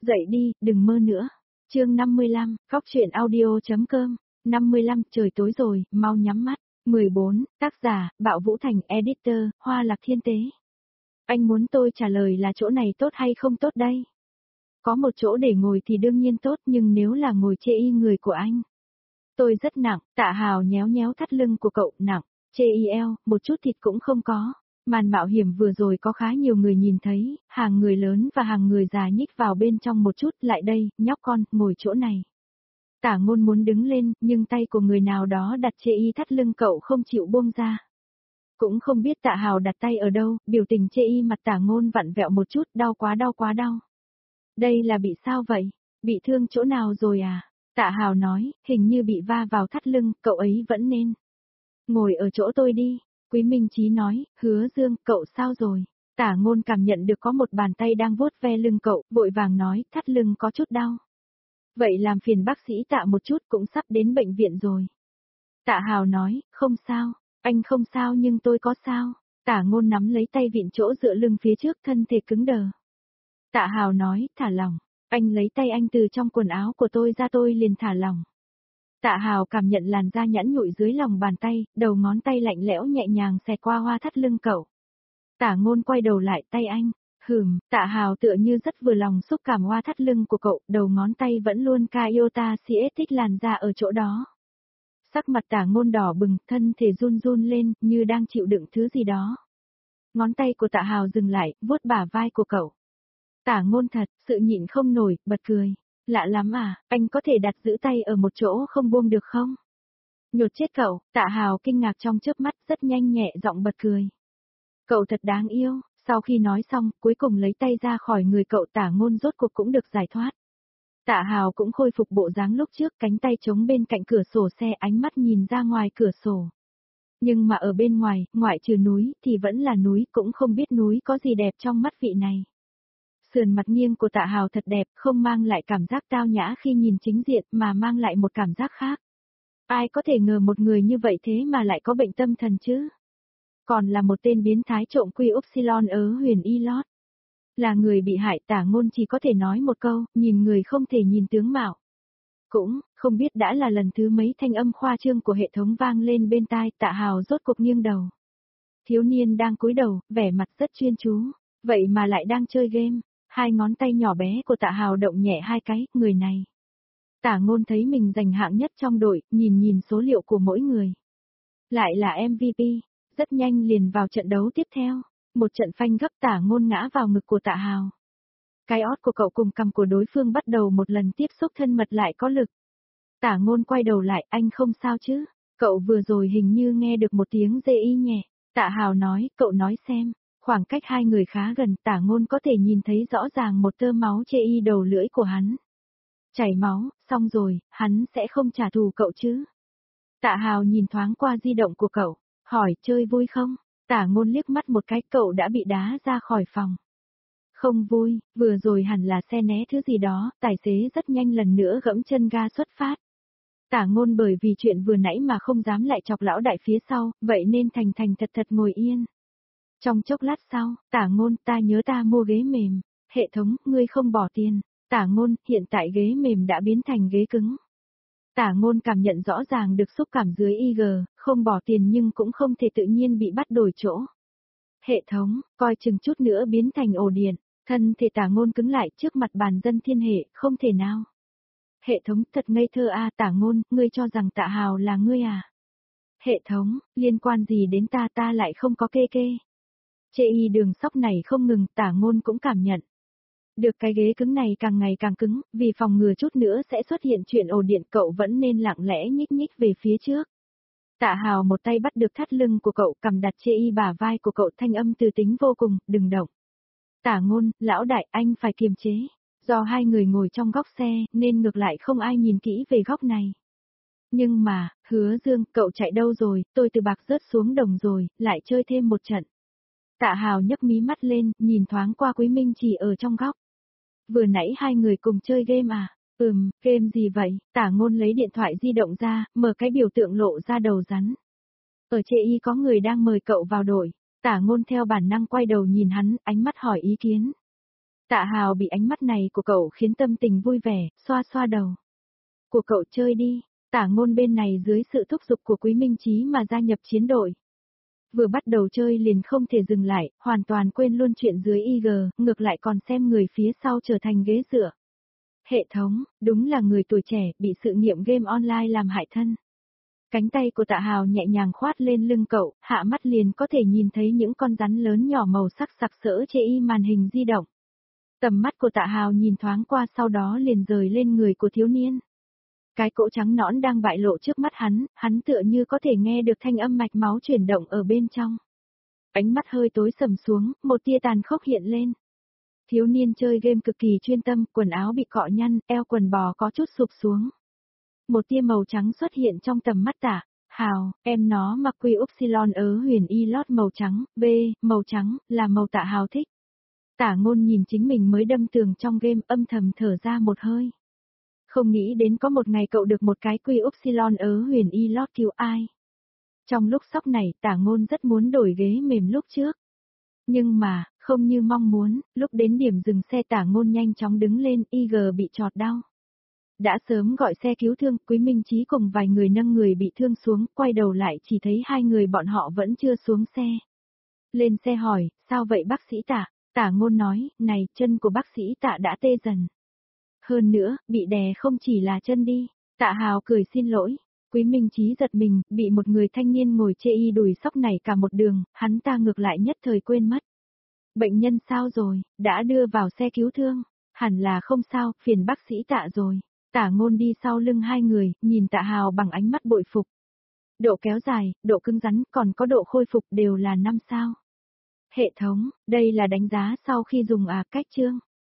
Dậy đi, đừng mơ nữa. Chương 55, Cóc truyện audio.com. 55, trời tối rồi, mau nhắm mắt. 14, tác giả, Bạo Vũ Thành, editor, Hoa Lạc Thiên Tế. Anh muốn tôi trả lời là chỗ này tốt hay không tốt đây? Có một chỗ để ngồi thì đương nhiên tốt, nhưng nếu là ngồi chê y người của anh. Tôi rất nặng, Tạ Hào nhéo nhéo thắt lưng của cậu, nặng, chê y eo, một chút thịt cũng không có. Màn mạo hiểm vừa rồi có khá nhiều người nhìn thấy, hàng người lớn và hàng người già nhích vào bên trong một chút, lại đây, nhóc con, ngồi chỗ này. Tả Ngôn muốn đứng lên, nhưng tay của người nào đó đặt chê y thắt lưng cậu không chịu buông ra. Cũng không biết Tạ Hào đặt tay ở đâu, biểu tình chê y mặt Tả Ngôn vặn vẹo một chút, đau quá đau quá đau. Đây là bị sao vậy? Bị thương chỗ nào rồi à? Tạ Hào nói, hình như bị va vào thắt lưng, cậu ấy vẫn nên. Ngồi ở chỗ tôi đi. Quý Minh Chí nói, Hứa Dương, cậu sao rồi? Tả Ngôn cảm nhận được có một bàn tay đang vuốt ve lưng cậu, vội vàng nói, thắt lưng có chút đau. Vậy làm phiền bác sĩ Tạ một chút, cũng sắp đến bệnh viện rồi. Tạ Hào nói, không sao, anh không sao nhưng tôi có sao. Tả Ngôn nắm lấy tay vịn chỗ dựa lưng phía trước, thân thể cứng đờ. Tạ Hào nói, thả lỏng. Anh lấy tay anh từ trong quần áo của tôi ra, tôi liền thả lỏng. Tạ Hào cảm nhận làn da nhẵn nhụi dưới lòng bàn tay, đầu ngón tay lạnh lẽo nhẹ nhàng xẹt qua hoa thắt lưng cậu. Tả Ngôn quay đầu lại, tay anh. Tạ Hào tựa như rất vừa lòng xúc cảm hoa thắt lưng của cậu, đầu ngón tay vẫn luôn ca iota siết thích làn da ở chỗ đó. Sắc mặt Tả Ngôn đỏ bừng, thân thể run run lên, như đang chịu đựng thứ gì đó. Ngón tay của Tạ Hào dừng lại, vuốt bả vai của cậu. Tả Ngôn thật, sự nhịn không nổi, bật cười. Lạ lắm à, anh có thể đặt giữ tay ở một chỗ không buông được không? Nhột chết cậu, Tạ Hào kinh ngạc trong chớp mắt, rất nhanh nhẹ giọng bật cười. Cậu thật đáng yêu, sau khi nói xong, cuối cùng lấy tay ra khỏi người cậu, Tả Ngôn rốt cuộc cũng được giải thoát. Tạ Hào cũng khôi phục bộ dáng lúc trước, cánh tay chống bên cạnh cửa sổ xe, ánh mắt nhìn ra ngoài cửa sổ. Nhưng mà ở bên ngoài, ngoại trừ núi, thì vẫn là núi, cũng không biết núi có gì đẹp trong mắt vị này. Sườn mặt nghiêng của Tạ Hào thật đẹp, không mang lại cảm giác tao nhã khi nhìn chính diện mà mang lại một cảm giác khác. Ai có thể ngờ một người như vậy thế mà lại có bệnh tâm thần chứ? Còn là một tên biến thái trộm quy Upsilon ở Huyền Y Lót. Là người bị hại, Tả Ngôn chỉ có thể nói một câu, nhìn người không thể nhìn tướng mạo. Cũng, không biết đã là lần thứ mấy thanh âm khoa trương của hệ thống vang lên bên tai, Tạ Hào rốt cuộc nghiêng đầu. Thiếu niên đang cúi đầu, vẻ mặt rất chuyên chú, vậy mà lại đang chơi game. Hai ngón tay nhỏ bé của Tạ Hào động nhẹ hai cái, người này. Tả Ngôn thấy mình giành hạng nhất trong đội, nhìn số liệu của mỗi người. Lại là MVP, rất nhanh liền vào trận đấu tiếp theo. Một trận phanh gấp, Tả Ngôn ngã vào ngực của Tạ Hào. Cái ót của cậu cùng cằm của đối phương bắt đầu một lần tiếp xúc thân mật lại có lực. Tả Ngôn quay đầu lại, anh không sao chứ? Cậu vừa rồi hình như nghe được một tiếng dê y nhẹ. Tạ Hào nói, cậu nói xem. Khoảng cách hai người khá gần, Tả Ngôn có thể nhìn thấy rõ ràng một tơ máu chê y đầu lưỡi của hắn. Chảy máu, xong rồi, hắn sẽ không trả thù cậu chứ? Tạ Hào nhìn thoáng qua di động của cậu, hỏi chơi vui không? Tả Ngôn liếc mắt một cái, cậu đã bị đá ra khỏi phòng. Không vui, vừa rồi hẳn là xe né thứ gì đó, tài xế rất nhanh lần nữa gẫm chân ga xuất phát. Tả Ngôn bởi vì chuyện vừa nãy mà không dám lại chọc lão đại phía sau, vậy nên thành thật thật ngồi yên. Trong chốc lát sau, Tả Ngôn, ta nhớ ta mua ghế mềm. Hệ thống, ngươi không bỏ tiền. Tả Ngôn, hiện tại ghế mềm đã biến thành ghế cứng. Tả Ngôn cảm nhận rõ ràng được xúc cảm dưới IG, không bỏ tiền nhưng cũng không thể tự nhiên bị bắt đổi chỗ. Hệ thống, coi chừng chút nữa biến thành ổ điện. Thân thể Tả Ngôn cứng lại trước mặt bàn dân thiên hệ, không thể nào. Hệ thống, thật ngây thơ a, Tả Ngôn, ngươi cho rằng Tạ Hào là ngươi à? Hệ thống, liên quan gì đến ta lại không có kê. Chê y đường sóc này không ngừng, Tả Ngôn cũng cảm nhận. Được cái ghế cứng này càng ngày càng cứng, vì phòng ngừa chút nữa sẽ xuất hiện chuyện ổ điện, cậu vẫn nên lặng lẽ nhích về phía trước. Tạ Hào một tay bắt được thắt lưng của cậu, cầm đặt chê y bả vai của cậu, thanh âm từ tính vô cùng, đừng động. Tả Ngôn, lão đại, anh phải kiềm chế. Do hai người ngồi trong góc xe, nên ngược lại không ai nhìn kỹ về góc này. Nhưng mà, Hứa Dương, cậu chạy đâu rồi, tôi từ bạc rớt xuống đồng rồi, lại chơi thêm một trận. Tạ Hào nhấc mí mắt lên, nhìn thoáng qua Quý Minh Chỉ ở trong góc. Vừa nãy hai người cùng chơi game à? Game gì vậy? Tả Ngôn lấy điện thoại di động ra, mở cái biểu tượng lộ ra đầu rắn. Ở chê y có người đang mời cậu vào đội. Tả Ngôn theo bản năng quay đầu nhìn hắn, ánh mắt hỏi ý kiến. Tạ Hào bị ánh mắt này của cậu khiến tâm tình vui vẻ, xoa xoa đầu. Của cậu chơi đi, Tả Ngôn bên này dưới sự thúc giục của Quý Minh Chí mà gia nhập chiến đội. Vừa bắt đầu chơi liền không thể dừng lại, hoàn toàn quên luôn chuyện dưới IG, ngược lại còn xem người phía sau trở thành ghế dựa. Hệ thống, đúng là người tuổi trẻ, bị sự nghiệm game online làm hại thân. Cánh tay của Tạ Hào nhẹ nhàng khoát lên lưng cậu, hạ mắt liền có thể nhìn thấy những con rắn lớn nhỏ màu sắc sặc sỡ chê y màn hình di động. Tầm mắt của Tạ Hào nhìn thoáng qua sau đó liền rời lên người của thiếu niên. Cái cỗ trắng nõn đang bại lộ trước mắt hắn tựa như có thể nghe được thanh âm mạch máu chuyển động ở bên trong. Ánh mắt hơi tối sầm xuống, một tia tàn khốc hiện lên. Thiếu niên chơi game cực kỳ chuyên tâm, quần áo bị cọ nhăn, eo quần bò có chút sụp xuống. Một tia màu trắng xuất hiện trong tầm mắt Tạ Hào, em nó mặc quy upsilon ớ huyền y lót màu trắng, màu trắng, là màu Tạ Hào thích. Tả Ngôn nhìn chính mình mới đâm tường trong game âm thầm thở ra một hơi. Không nghĩ đến có một ngày cậu được một cái quy upsilon ớ huyền y lót cứu ai. Trong lúc sốc này Tả Ngôn rất muốn đổi ghế mềm lúc trước. Nhưng mà, không như mong muốn, lúc đến điểm dừng xe Tả Ngôn nhanh chóng đứng lên, IG bị chọt đau. Đã sớm gọi xe cứu thương, Quý Minh Chí cùng vài người nâng người bị thương xuống, quay đầu lại chỉ thấy hai người bọn họ vẫn chưa xuống xe. Lên xe hỏi, sao vậy bác sĩ Tạ? Tả Ngôn nói, này, chân của bác sĩ Tạ đã tê dần. Hơn nữa, bị đè không chỉ là chân đi. Tạ Hào cười xin lỗi. Quý Minh Chí giật mình, bị một người thanh niên ngồi chê y đùi sóc này cả một đường, hắn ta ngược lại nhất thời quên mất. Bệnh nhân sao rồi, đã đưa vào xe cứu thương. Hẳn là không sao, phiền bác sĩ Tạ rồi. Tả Ngôn đi sau lưng hai người, nhìn Tạ Hào bằng ánh mắt bội phục. Độ kéo dài, độ cứng rắn, còn có độ khôi phục đều là 5 sao. Hệ thống, đây là đánh giá sau khi dùng cách chương.